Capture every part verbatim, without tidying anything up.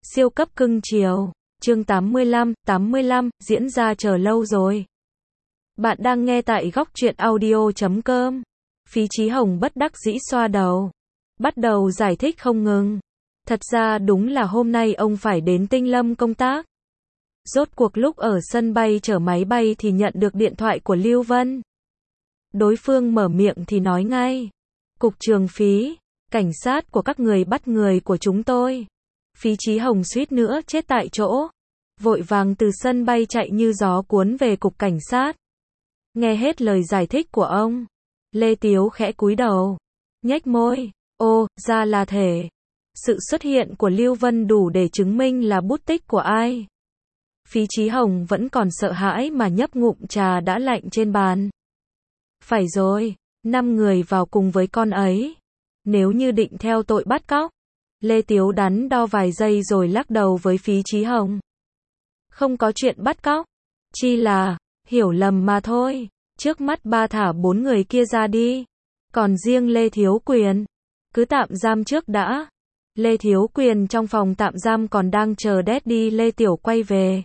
Siêu cấp cưng chiều. Chương tám mươi lăm, tám mươi lăm, diễn ra chờ lâu rồi. Bạn đang nghe tại góc truyện audio chấm com. Phí Chí Hồng bất đắc dĩ xoa đầu. Bắt đầu giải thích không ngừng. Thật ra đúng là hôm nay ông phải đến Tinh Lâm công tác. Rốt cuộc lúc ở sân bay chở máy bay thì nhận được điện thoại của Lưu Vân. Đối phương mở miệng thì nói ngay. Cục trưởng Phí, cảnh sát của các người bắt người của chúng tôi. Phí Chí Hồng suýt nữa chết tại chỗ. Vội vàng từ sân bay chạy như gió cuốn về cục cảnh sát. Nghe hết lời giải thích của ông, Lê Tiếu khẽ cúi đầu, nhếch môi, ô, ra là thể. Sự xuất hiện của Lưu Vân đủ để chứng minh là bút tích của ai. Phí Chí Hồng vẫn còn sợ hãi mà nhấp ngụm trà đã lạnh trên bàn. Phải rồi, năm người vào cùng với con ấy. Nếu như định theo tội bắt cóc. Lê Tiếu đắn đo vài giây rồi lắc đầu với Phí Chí Hồng. Không có chuyện bắt cóc. Chỉ là, hiểu lầm mà thôi. Trước mắt ba thả bốn người kia ra đi. Còn riêng Lê Thiếu Quyền, cứ tạm giam trước đã. Lê Thiếu Quyền trong phòng tạm giam còn đang chờ Daddy Lê Tiểu quay về.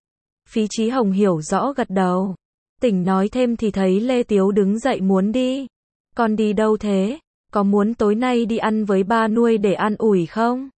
Phí Chí Hồng hiểu rõ gật đầu. Tỉnh nói thêm thì thấy Lê Tiếu đứng dậy muốn đi. Còn đi đâu thế? Có muốn tối nay đi ăn với ba nuôi để an ủi không?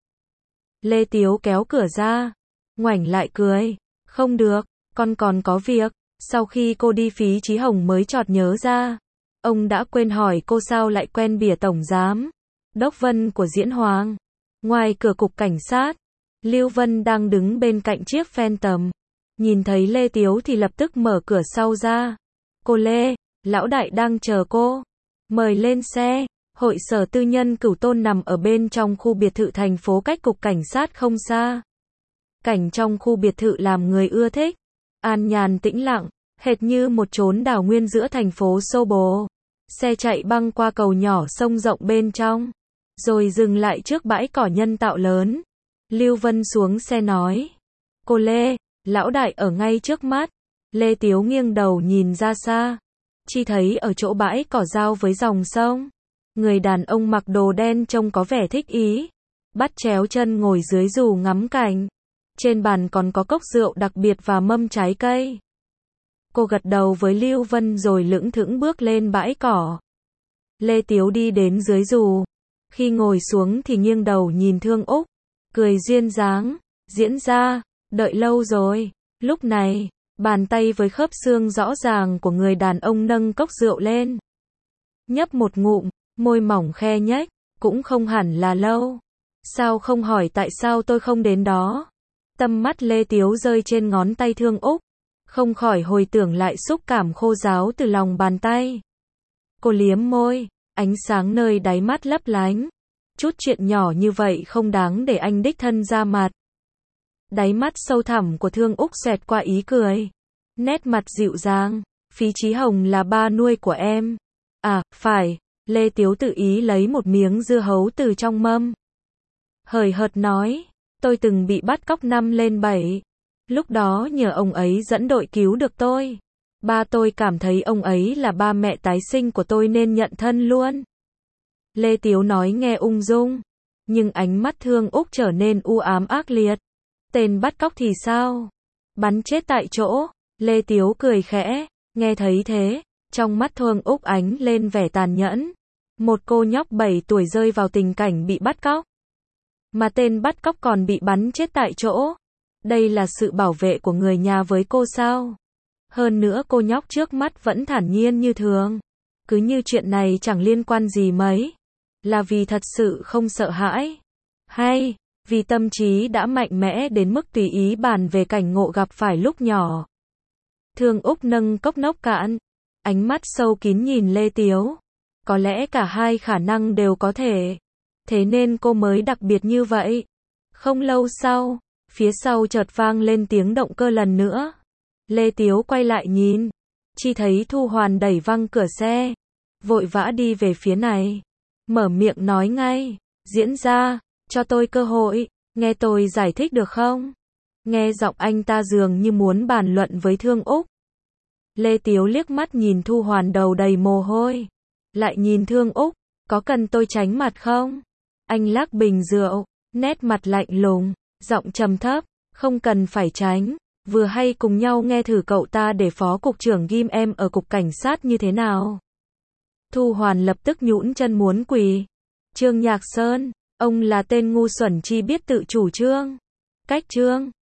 Lê Tiếu kéo cửa ra, ngoảnh lại cười. Không được, con còn có việc. Sau khi cô đi Phí Chí Hồng mới chợt nhớ ra. Ông đã quên hỏi cô sao lại quen bìa tổng giám Đốc Vân của Diễn Hoàng. Ngoài cửa cục cảnh sát, Lưu Vân đang đứng bên cạnh chiếc Phantom. Nhìn thấy Lê Tiếu thì lập tức mở cửa sau ra. Cô Lê, lão đại đang chờ cô. Mời lên xe. Hội sở tư nhân Cửu Tôn nằm ở bên trong khu biệt thự thành phố cách cục cảnh sát không xa. Cảnh trong khu biệt thự làm người ưa thích. An nhàn tĩnh lặng, hệt như một chốn đảo nguyên giữa thành phố xô bồ. Xe chạy băng qua cầu nhỏ sông rộng bên trong, rồi dừng lại trước bãi cỏ nhân tạo lớn. Lưu Vân xuống xe nói. Cô Lê, lão đại ở ngay trước mắt. Lê Tiếu nghiêng đầu nhìn ra xa. Chỉ thấy ở chỗ bãi cỏ giao với dòng sông. Người đàn ông mặc đồ đen trông có vẻ thích ý. Bắt chéo chân ngồi dưới dù ngắm cảnh. Trên bàn còn có cốc rượu đặc biệt và mâm trái cây. Cô gật đầu với Lưu Vân rồi lững thững bước lên bãi cỏ. Lê Tiếu đi đến dưới dù. Khi ngồi xuống thì nghiêng đầu nhìn Thương Úc. Cười duyên dáng. Diễn ra, đợi lâu rồi. Lúc này, bàn tay với khớp xương rõ ràng của người đàn ông nâng cốc rượu lên. Nhấp một ngụm, môi mỏng khe nhếch, cũng không hẳn là lâu. Sao không hỏi tại sao tôi không đến đó? Tâm mắt Lê Tiếu rơi trên ngón tay Thương Úc. Không khỏi hồi tưởng lại xúc cảm khô ráo từ lòng bàn tay. Cô liếm môi, ánh sáng nơi đáy mắt lấp lánh. Chút chuyện nhỏ như vậy không đáng để anh đích thân ra mặt. Đáy mắt sâu thẳm của Thương Úc xẹt qua ý cười. Nét mặt dịu dàng. Phí Chí Hồng là ba nuôi của em. À, phải. Lê Tiếu tự ý lấy một miếng dưa hấu từ trong mâm. Hời hợt nói. Tôi từng bị bắt cóc năm lên bảy. Lúc đó nhờ ông ấy dẫn đội cứu được tôi. Ba tôi cảm thấy ông ấy là ba mẹ tái sinh của tôi nên nhận thân luôn. Lê Tiếu nói nghe ung dung. Nhưng ánh mắt Thương Úc trở nên u ám ác liệt. Tên bắt cóc thì sao? Bắn chết tại chỗ. Lê Tiếu cười khẽ. Nghe thấy thế, trong mắt Thương Úc ánh lên vẻ tàn nhẫn. Một cô nhóc bảy tuổi rơi vào tình cảnh bị bắt cóc. Mà tên bắt cóc còn bị bắn chết tại chỗ. Đây là sự bảo vệ của người nhà với cô sao? Hơn nữa cô nhóc trước mắt vẫn thản nhiên như thường. Cứ như chuyện này chẳng liên quan gì mấy. Là vì thật sự không sợ hãi? Hay, vì tâm trí đã mạnh mẽ đến mức tùy ý bàn về cảnh ngộ gặp phải lúc nhỏ? Thương Úc nâng cốc nốc cạn. Ánh mắt sâu kín nhìn Lê Tiếu. Có lẽ cả hai khả năng đều có thể. Thế nên cô mới đặc biệt như vậy. Không lâu sau, phía sau chợt vang lên tiếng động cơ lần nữa. Lê Tiếu quay lại nhìn. Chỉ thấy Thu Hoàn đẩy văng cửa xe. Vội vã đi về phía này. Mở miệng nói ngay. Diễn ra, cho tôi cơ hội. Nghe tôi giải thích được không? Nghe giọng anh ta dường như muốn bàn luận với Thương Úc. Lê Tiếu liếc mắt nhìn Thu Hoàn đầu đầy mồ hôi. Lại nhìn Thương Úc. Có cần tôi tránh mặt không? Anh lắc bình rượu. Nét mặt lạnh lùng. Giọng trầm thấp, không cần phải tránh, vừa hay cùng nhau nghe thử cậu ta để phó cục trưởng ghim em ở cục cảnh sát như thế nào. Thu Hoàn lập tức nhũn chân muốn quỳ. Trương Nhạc Sơn, ông là tên ngu xuẩn chi biết tự chủ trương. Cách trương.